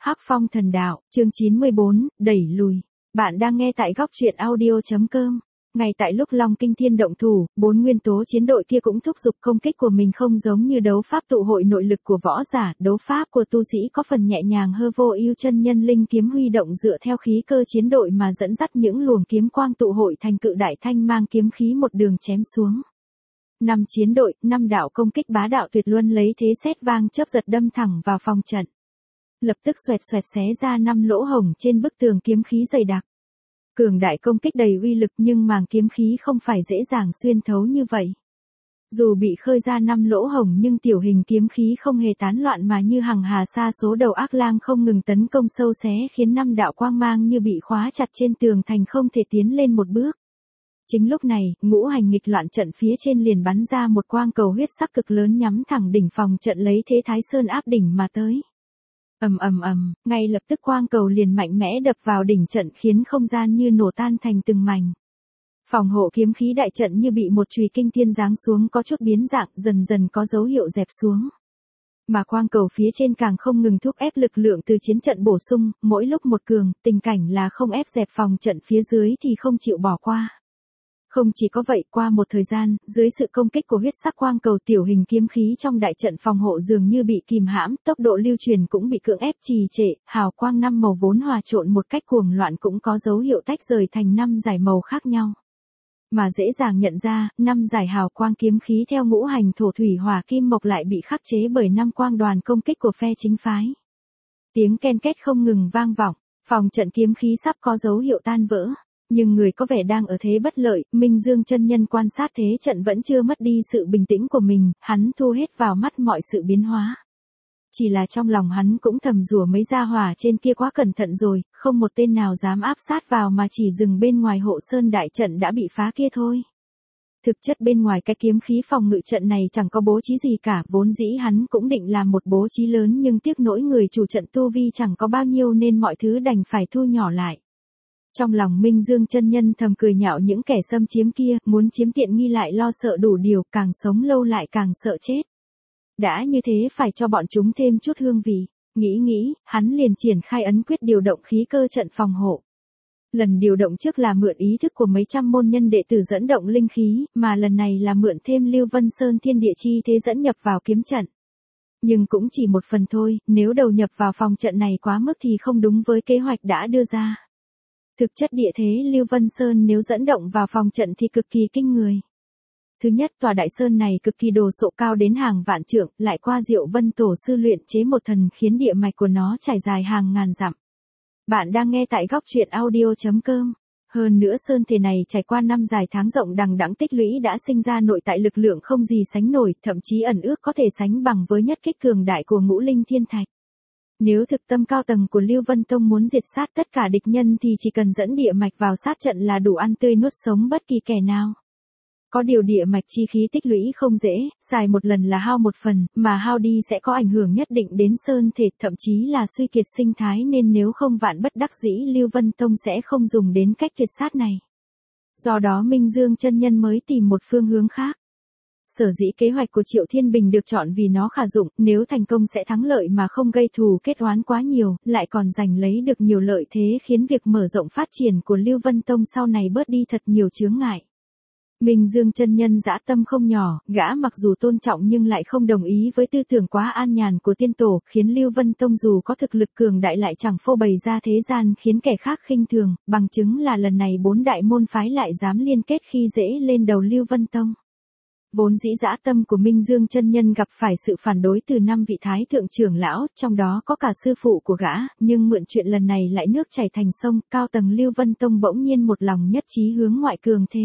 Hắc Phong Thần Đạo, chương 94, đẩy lùi. Bạn đang nghe tại góc truyện audio.com. Ngay tại lúc Long Kinh Thiên động thủ, 4 nguyên tố chiến đội kia cũng thúc giục công kích của mình, không giống như đấu pháp tụ hội nội lực của võ giả, đấu pháp của tu sĩ có phần nhẹ nhàng hơn. Vô Ưu chân nhân linh kiếm huy động dựa theo khí cơ chiến đội mà dẫn dắt những luồng kiếm quang tụ hội thành cự đại thanh mang kiếm khí một đường chém xuống. 5 chiến đội, 5 đạo công kích bá đạo tuyệt luân lấy thế sét vang chớp giật đâm thẳng vào phòng trận. Lập tức xoẹt xoẹt xé ra 5 lỗ hổng trên bức tường kiếm khí dày đặc. Cường đại công kích đầy uy lực nhưng màng kiếm khí không phải dễ dàng xuyên thấu như vậy. Dù bị khơi ra 5 lỗ hổng nhưng tiểu hình kiếm khí không hề tán loạn mà như hằng hà sa số đầu ác lang không ngừng tấn công sâu xé, khiến 5 đạo quang mang như bị khóa chặt trên tường thành không thể tiến lên một bước. Chính lúc này, ngũ hành nghịch loạn trận phía trên liền bắn ra một quang cầu huyết sắc cực lớn nhắm thẳng đỉnh phòng trận lấy thế Thái Sơn áp đỉnh mà tới. Ầm ầm ầm, ngay lập tức quang cầu liền mạnh mẽ đập vào đỉnh trận khiến không gian như nổ tan thành từng mảnh. Phòng hộ kiếm khí đại trận như bị một chùy kinh thiên giáng xuống có chút biến dạng, dần dần có dấu hiệu dẹp xuống. Mà quang cầu phía trên càng không ngừng thúc ép lực lượng từ chiến trận bổ sung, mỗi lúc một cường, tình cảnh là không ép dẹp phòng trận phía dưới thì không chịu bỏ qua. Không chỉ có vậy, qua một thời gian, dưới sự công kích của huyết sắc quang cầu, tiểu hình kiếm khí trong đại trận phòng hộ dường như bị kìm hãm, tốc độ lưu truyền cũng bị cưỡng ép trì trệ, hào quang 5 màu vốn hòa trộn một cách cuồng loạn cũng có dấu hiệu tách rời thành 5 dải màu khác nhau. Mà dễ dàng nhận ra, 5 dải hào quang kiếm khí theo ngũ hành thổ thủy hỏa kim mộc lại bị khắc chế bởi 5 quang đoàn công kích của phe chính phái. Tiếng ken két không ngừng vang vọng, phòng trận kiếm khí sắp có dấu hiệu tan vỡ. Nhưng người có vẻ đang ở thế bất lợi, Minh Dương chân nhân quan sát thế trận vẫn chưa mất đi sự bình tĩnh của mình, hắn thu hết vào mắt mọi sự biến hóa. Chỉ là trong lòng hắn cũng thầm rủa mấy gia hỏa trên kia quá cẩn thận rồi, không một tên nào dám áp sát vào mà chỉ dừng bên ngoài hộ sơn đại trận đã bị phá kia thôi. Thực chất bên ngoài cái kiếm khí phòng ngự trận này chẳng có bố trí gì cả, vốn dĩ hắn cũng định làm một bố trí lớn nhưng tiếc nỗi người chủ trận tu vi chẳng có bao nhiêu nên mọi thứ đành phải thu nhỏ lại. Trong lòng Minh Dương chân nhân thầm cười nhạo những kẻ xâm chiếm kia, muốn chiếm tiện nghi lại lo sợ đủ điều, càng sống lâu lại càng sợ chết. Đã như thế phải cho bọn chúng thêm chút hương vị. Nghĩ, hắn liền triển khai ấn quyết điều động khí cơ trận phòng hộ. Lần điều động trước là mượn ý thức của mấy trăm môn nhân đệ tử dẫn động linh khí, mà lần này là mượn thêm Lưu Vân Sơn thiên địa chi thế dẫn nhập vào kiếm trận. Nhưng cũng chỉ một phần thôi, nếu đầu nhập vào phòng trận này quá mức thì không đúng với kế hoạch đã đưa ra. Thực chất địa thế Lưu Vân Sơn nếu dẫn động vào phòng trận thì cực kỳ kinh người. Thứ nhất, tòa đại sơn này cực kỳ đồ sộ cao đến hàng vạn trượng, lại qua Diệu Vân Tổ sư luyện chế một thần khiến địa mạch của nó trải dài hàng ngàn dặm. Bạn đang nghe tại góc truyện audio.com. Hơn nữa sơn thể này trải qua 5 dài tháng rộng đằng đẵng tích lũy đã sinh ra nội tại lực lượng không gì sánh nổi, thậm chí ẩn ước có thể sánh bằng với nhất kích cường đại của Ngũ Linh Thiên Thạch. Nếu thực tâm cao tầng của Lưu Vân Tông muốn diệt sát tất cả địch nhân thì chỉ cần dẫn địa mạch vào sát trận là đủ ăn tươi nuốt sống bất kỳ kẻ nào. Có điều địa mạch chi khí tích lũy không dễ, xài một lần là hao một phần, mà hao đi sẽ có ảnh hưởng nhất định đến sơn thể, thậm chí là suy kiệt sinh thái, nên nếu không vạn bất đắc dĩ Lưu Vân Tông sẽ không dùng đến cách tuyệt sát này. Do đó Minh Dương chân nhân mới tìm một phương hướng khác. Sở dĩ kế hoạch của Triệu Thiên Bình được chọn vì nó khả dụng, nếu thành công sẽ thắng lợi mà không gây thù kết oán quá nhiều, lại còn giành lấy được nhiều lợi thế khiến việc mở rộng phát triển của Lưu Vân Tông sau này bớt đi thật nhiều chướng ngại. Minh Dương chân nhân dã tâm không nhỏ, gã mặc dù tôn trọng nhưng lại không đồng ý với tư tưởng quá an nhàn của tiên tổ, khiến Lưu Vân Tông dù có thực lực cường đại lại chẳng phô bày ra thế gian khiến kẻ khác khinh thường, bằng chứng là lần này 4 đại môn phái lại dám liên kết khi dễ lên đầu Lưu Vân Tông. Vốn dĩ dã tâm của Minh Dương chân nhân gặp phải sự phản đối từ 5 vị thái thượng trưởng lão, trong đó có cả sư phụ của gã, nhưng mượn chuyện lần này lại nước chảy thành sông, cao tầng Lưu Vân Tông bỗng nhiên một lòng nhất trí hướng ngoại cường thế.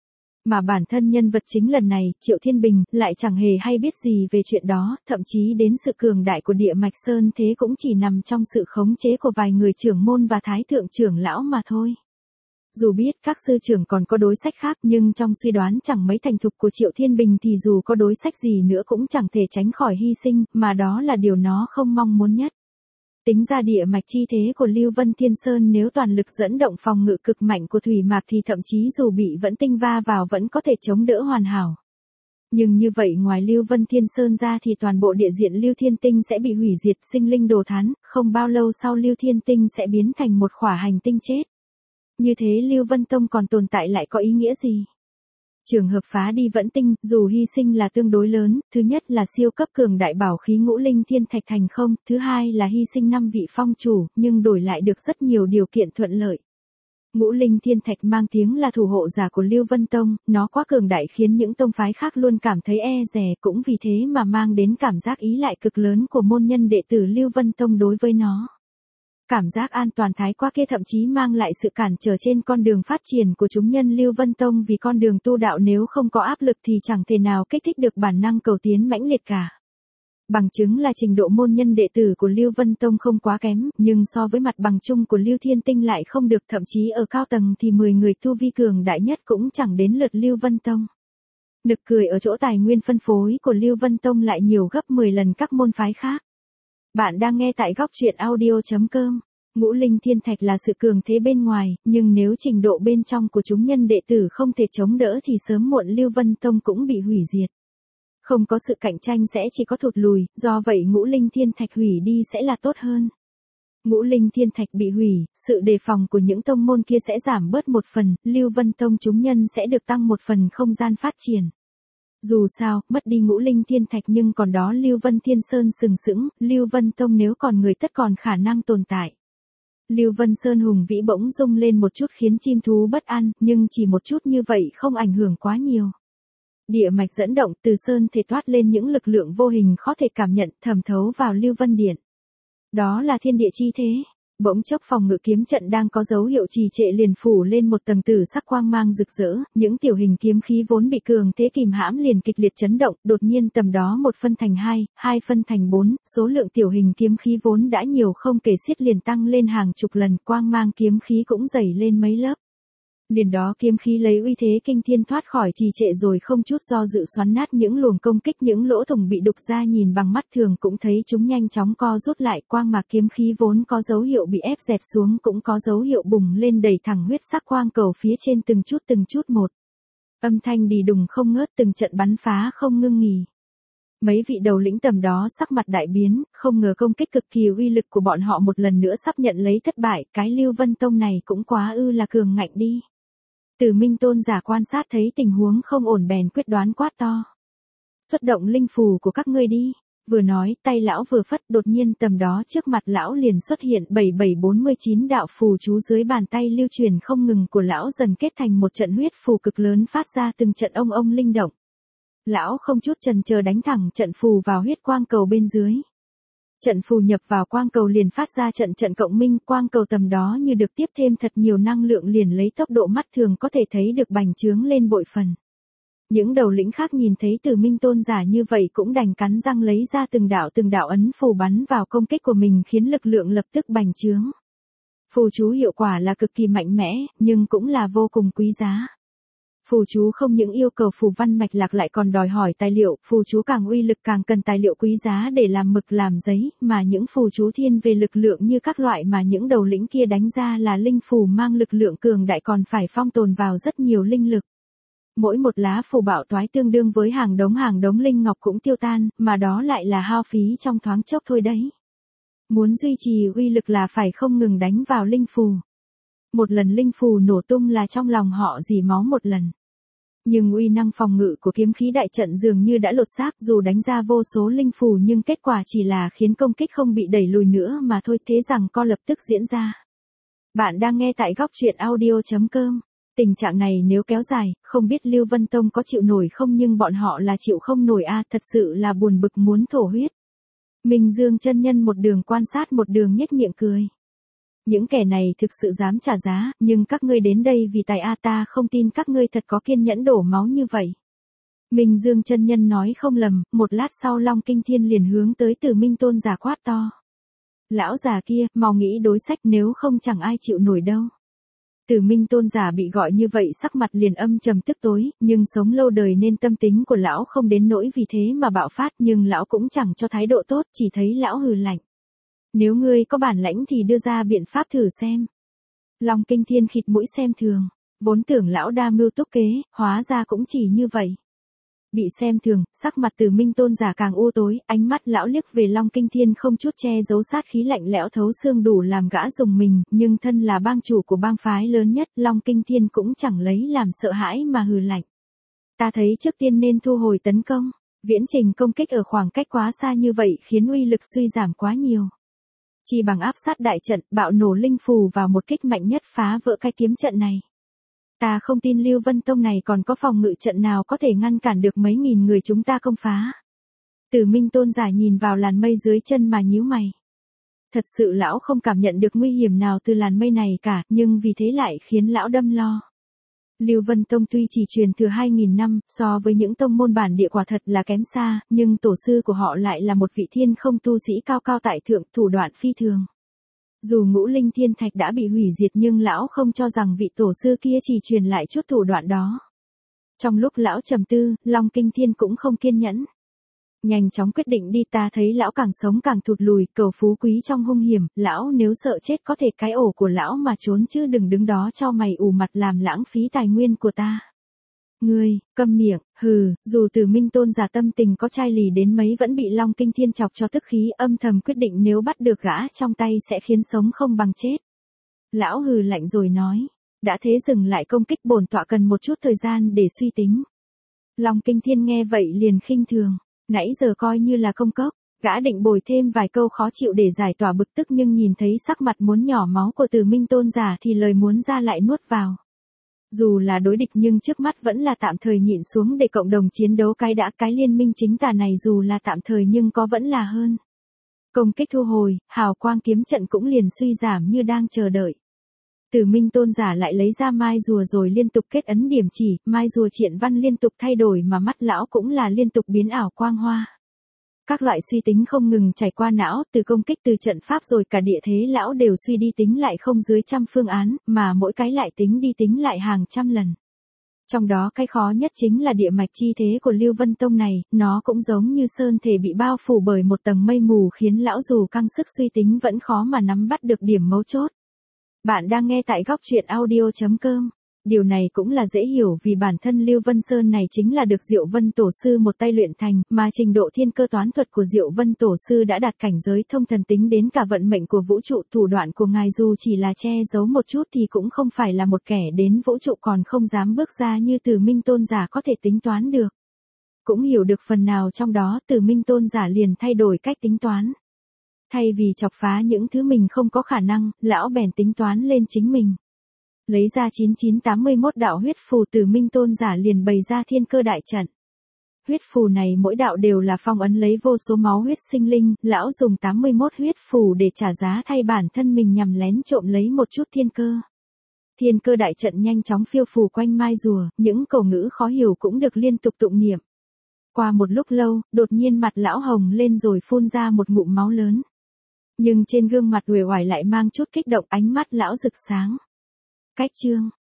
Mà bản thân nhân vật chính lần này, Triệu Thiên Bình, lại chẳng hề hay biết gì về chuyện đó, thậm chí đến sự cường đại của địa mạch sơn thế cũng chỉ nằm trong sự khống chế của vài người trưởng môn và thái thượng trưởng lão mà thôi. Dù biết các sư trưởng còn có đối sách khác nhưng trong suy đoán chẳng mấy thành thục của Triệu Thiên Bình thì dù có đối sách gì nữa cũng chẳng thể tránh khỏi hy sinh, mà đó là điều nó không mong muốn nhất. Tính ra địa mạch chi thế của Lưu Vân Thiên Sơn nếu toàn lực dẫn động phòng ngự cực mạnh của thủy mạc thì thậm chí dù bị vẫn tinh va vào vẫn có thể chống đỡ hoàn hảo. Nhưng như vậy ngoài Lưu Vân Thiên Sơn ra thì toàn bộ địa diện Lưu Thiên Tinh sẽ bị hủy diệt, sinh linh đồ thán, không bao lâu sau Lưu Thiên Tinh sẽ biến thành một khỏa hành tinh chết. Như thế Lưu Vân Tông còn tồn tại lại có ý nghĩa gì? Trường hợp phá đi Vẫn Tinh, dù hy sinh là tương đối lớn, thứ nhất là siêu cấp cường đại bảo khí ngũ linh thiên thạch thành không, thứ hai là hy sinh 5 vị phong chủ, nhưng đổi lại được rất nhiều điều kiện thuận lợi. Ngũ linh thiên thạch mang tiếng là thủ hộ giả của Lưu Vân Tông, nó quá cường đại khiến những tông phái khác luôn cảm thấy e dè, cũng vì thế mà mang đến cảm giác ý lại cực lớn của môn nhân đệ tử Lưu Vân Tông đối với nó. Cảm giác an toàn thái quá kia thậm chí mang lại sự cản trở trên con đường phát triển của chúng nhân Lưu Vân Tông, vì con đường tu đạo nếu không có áp lực thì chẳng thể nào kích thích được bản năng cầu tiến mãnh liệt cả. Bằng chứng là trình độ môn nhân đệ tử của Lưu Vân Tông không quá kém, nhưng so với mặt bằng chung của Lưu Thiên Tinh lại không được, thậm chí ở cao tầng thì 10 người tu vi cường đại nhất cũng chẳng đến lượt Lưu Vân Tông. Nực cười ở chỗ tài nguyên phân phối của Lưu Vân Tông lại nhiều gấp 10 lần các môn phái khác. Bạn đang nghe tại góc truyện audio.com. Ngũ linh thiên thạch là sự cường thế bên ngoài, nhưng nếu trình độ bên trong của chúng nhân đệ tử không thể chống đỡ thì sớm muộn Lưu Vân Tông cũng bị hủy diệt. Không có sự cạnh tranh sẽ chỉ có thụt lùi, do vậy ngũ linh thiên thạch hủy đi sẽ là tốt hơn. Ngũ linh thiên thạch bị hủy, sự đề phòng của những tông môn kia sẽ giảm bớt một phần, Lưu Vân Tông chúng nhân sẽ được tăng một phần không gian phát triển. Dù sao, mất đi ngũ linh thiên thạch nhưng còn đó Lưu Vân Thiên Sơn sừng sững, Lưu Vân Tông nếu còn người tất còn khả năng tồn tại. Lưu Vân Sơn hùng vĩ bỗng rung lên một chút khiến chim thú bất an, nhưng chỉ một chút như vậy không ảnh hưởng quá nhiều. Địa mạch dẫn động, từ sơn thể toát lên những lực lượng vô hình khó thể cảm nhận, thẩm thấu vào Lưu Vân Điện. Đó là thiên địa chi thế. Bỗng chốc phòng ngự kiếm trận đang có dấu hiệu trì trệ liền phủ lên một tầng tử sắc quang mang rực rỡ, những tiểu hình kiếm khí vốn bị cường thế kìm hãm liền kịch liệt chấn động, đột nhiên tầm đó một phân thành hai, hai phân thành 4, số lượng tiểu hình kiếm khí vốn đã nhiều không kể xiết liền tăng lên hàng chục lần, quang mang kiếm khí cũng dày lên mấy lớp. Liền đó kiếm khí lấy uy thế kinh thiên thoát khỏi trì trệ rồi không chút do dự xoắn nát những luồng công kích, những lỗ thủng bị đục ra nhìn bằng mắt thường cũng thấy chúng nhanh chóng co rút lại, quang mạc kiếm khí vốn có dấu hiệu bị ép dẹp xuống cũng có dấu hiệu bùng lên đẩy thẳng huyết sắc quang cầu phía trên từng chút một. Âm thanh đì đùng không ngớt, từng trận bắn phá không ngưng nghỉ. Mấy vị đầu lĩnh tầm đó sắc mặt đại biến, không ngờ công kích cực kỳ uy lực của bọn họ một lần nữa sắp nhận lấy thất bại, cái Lưu Vân Tông này cũng quá là cường ngạnh đi. Từ Minh Tôn giả quan sát thấy tình huống không ổn bèn quyết đoán quát to. Xuất động linh phù của các ngươi đi. Vừa nói, tay lão vừa phất, đột nhiên tầm đó trước mặt lão liền xuất hiện 7749 đạo phù chú, dưới bàn tay lưu truyền không ngừng của lão dần kết thành một trận huyết phù cực lớn phát ra từng trận ông linh động. Lão không chút chần chờ đánh thẳng trận phù vào huyết quang cầu bên dưới. Trận phù nhập vào quang cầu liền phát ra trận cộng minh, quang cầu tầm đó như được tiếp thêm thật nhiều năng lượng liền lấy tốc độ mắt thường có thể thấy được bành trướng lên bội phần. Những đầu lĩnh khác nhìn thấy Từ Minh Tôn giả như vậy cũng đành cắn răng lấy ra từng đạo ấn phù bắn vào công kích của mình khiến lực lượng lập tức bành trướng. Phù chú hiệu quả là cực kỳ mạnh mẽ, nhưng cũng là vô cùng quý giá. Phù chú không những yêu cầu phù văn mạch lạc lại còn đòi hỏi tài liệu, phù chú càng uy lực càng cần tài liệu quý giá để làm mực làm giấy, mà những phù chú thiên về lực lượng như các loại mà những đầu lĩnh kia đánh ra là linh phù mang lực lượng cường đại còn phải phong tồn vào rất nhiều linh lực. Mỗi một lá phù bạo toái tương đương với hàng đống linh ngọc cũng tiêu tan, mà đó lại là hao phí trong thoáng chốc thôi đấy. Muốn duy trì uy lực là phải không ngừng đánh vào linh phù. Một lần linh phù nổ tung là trong lòng họ rỉ máu một lần. Nhưng uy năng phòng ngự của kiếm khí đại trận dường như đã lột xác, dù đánh ra vô số linh phù nhưng kết quả chỉ là khiến công kích không bị đẩy lùi nữa mà thôi, thế rằng co lập tức diễn ra. Bạn đang nghe tại góc truyện audio.com. Tình trạng này nếu kéo dài, không biết Lưu Vân Tông có chịu nổi không, nhưng bọn họ là chịu không nổi thật sự là buồn bực muốn thổ huyết. Minh Dương chân nhân một đường quan sát một đường nhếch miệng cười. Những kẻ này thực sự dám trả giá, nhưng các ngươi đến đây vì tài ta không tin các ngươi thật có kiên nhẫn đổ máu như vậy. Minh Dương chân nhân nói không lầm, một lát sau Long Kinh Thiên liền hướng tới Từ Minh Tôn giả quát to. Lão già kia, mau nghĩ đối sách nếu không chẳng ai chịu nổi đâu. Từ Minh Tôn giả bị gọi như vậy sắc mặt liền âm trầm tức tối, nhưng sống lâu đời nên tâm tính của lão không đến nỗi vì thế mà bạo phát, nhưng lão cũng chẳng cho thái độ tốt, chỉ thấy lão hừ lạnh. Nếu ngươi có bản lãnh thì đưa ra biện pháp thử xem. Long Kinh Thiên khịt mũi xem thường, vốn tưởng lão đa mưu túc kế, hóa ra cũng chỉ như vậy. Bị xem thường, sắc mặt Từ Minh Tôn giả càng u tối, ánh mắt lão liếc về Long Kinh Thiên không chút che giấu sát khí lạnh lẽo thấu xương đủ làm gã rùng mình, nhưng thân là bang chủ của bang phái lớn nhất, Long Kinh Thiên cũng chẳng lấy làm sợ hãi mà hừ lạnh. Ta thấy trước tiên nên thu hồi tấn công, viễn trình công kích ở khoảng cách quá xa như vậy khiến uy lực suy giảm quá nhiều. Chỉ bằng áp sát đại trận, bạo nổ linh phù vào một kích mạnh nhất phá vỡ cái kiếm trận này. Ta không tin Lưu Vân Tông này còn có phòng ngự trận nào có thể ngăn cản được mấy nghìn người chúng ta công phá. Từ Minh Tôn giả nhìn vào làn mây dưới chân mà nhíu mày. Thật sự lão không cảm nhận được nguy hiểm nào từ làn mây này cả, nhưng vì thế lại khiến lão đâm lo. Lưu Vân Tông tuy chỉ truyền thừa 2.000 năm, so với những tông môn bản địa quả thật là kém xa, nhưng tổ sư của họ lại là một vị thiên không tu sĩ cao cao tại thượng, thủ đoạn phi thường. Dù ngũ linh thiên thạch đã bị hủy diệt nhưng lão không cho rằng vị tổ sư kia chỉ truyền lại chút thủ đoạn đó. Trong lúc lão trầm tư, Long Kinh Thiên cũng không kiên nhẫn. Nhanh chóng quyết định đi, ta thấy lão càng sống càng thụt lùi, cầu phú quý trong hung hiểm, lão nếu sợ chết có thể cái ổ của lão mà trốn chứ đừng đứng đó cho mày ủ mặt làm lãng phí tài nguyên của ta. Ngươi, câm miệng, hừ, dù Từ Minh Tôn giả tâm tình có chai lì đến mấy vẫn bị Long Kinh Thiên chọc cho tức khí, âm thầm quyết định nếu bắt được gã trong tay sẽ khiến sống không bằng chết. Lão hừ lạnh rồi nói, đã thế dừng lại công kích, bổn tọa cần một chút thời gian để suy tính. Long Kinh Thiên nghe vậy liền khinh thường, nãy giờ coi như là công cốc, gã định bồi thêm vài câu khó chịu để giải tỏa bực tức nhưng nhìn thấy sắc mặt muốn nhỏ máu của Từ Minh Tôn giả thì lời muốn ra lại nuốt vào. Dù là đối địch nhưng trước mắt vẫn là tạm thời nhịn xuống để cộng đồng chiến đấu, cái liên minh chính tà này dù là tạm thời nhưng có vẫn là hơn. Công kích thu hồi, hào quang kiếm trận cũng liền suy giảm như đang chờ đợi. Từ Minh Tôn giả lại lấy ra mai rùa rồi liên tục kết ấn điểm chỉ, mai rùa triện văn liên tục thay đổi mà mắt lão cũng là liên tục biến ảo quang hoa. Các loại suy tính không ngừng trải qua não, từ công kích từ trận pháp rồi cả địa thế lão đều suy đi tính lại không dưới 100 phương án, mà mỗi cái lại tính đi tính lại hàng trăm lần. Trong đó cái khó nhất chính là địa mạch chi thế của Lưu Vân Tông này, nó cũng giống như sơn thể bị bao phủ bởi một tầng mây mù khiến lão dù căng sức suy tính vẫn khó mà nắm bắt được điểm mấu chốt. Bạn đang nghe tại góc truyện audio.com. Điều này cũng là dễ hiểu vì bản thân Lưu Vân Sơn này chính là được Diệu Vân Tổ Sư một tay luyện thành, mà trình độ thiên cơ toán thuật của Diệu Vân Tổ Sư đã đạt cảnh giới thông thần, tính đến cả vận mệnh của vũ trụ, thủ đoạn của ngài dù chỉ là che giấu một chút thì cũng không phải là một kẻ đến vũ trụ còn không dám bước ra như Từ Minh Tôn giả có thể tính toán được. Cũng hiểu được phần nào trong đó, Từ Minh Tôn giả liền thay đổi cách tính toán. Thay vì chọc phá những thứ mình không có khả năng, lão bèn tính toán lên chính mình. Lấy ra 9981 đạo huyết phù, Từ Minh Tôn giả liền bày ra thiên cơ đại trận. Huyết phù này mỗi đạo đều là phong ấn lấy vô số máu huyết sinh linh, lão dùng 81 huyết phù để trả giá thay bản thân mình nhằm lén trộm lấy một chút thiên cơ. Thiên cơ đại trận nhanh chóng phiêu phù quanh mai rùa, những câu ngữ khó hiểu cũng được liên tục tụng niệm. Qua một lúc lâu, đột nhiên mặt lão hồng lên rồi phun ra một ngụm máu lớn. Nhưng trên gương mặt uể oải lại mang chút kích động, ánh mắt lão rực sáng. Cách chương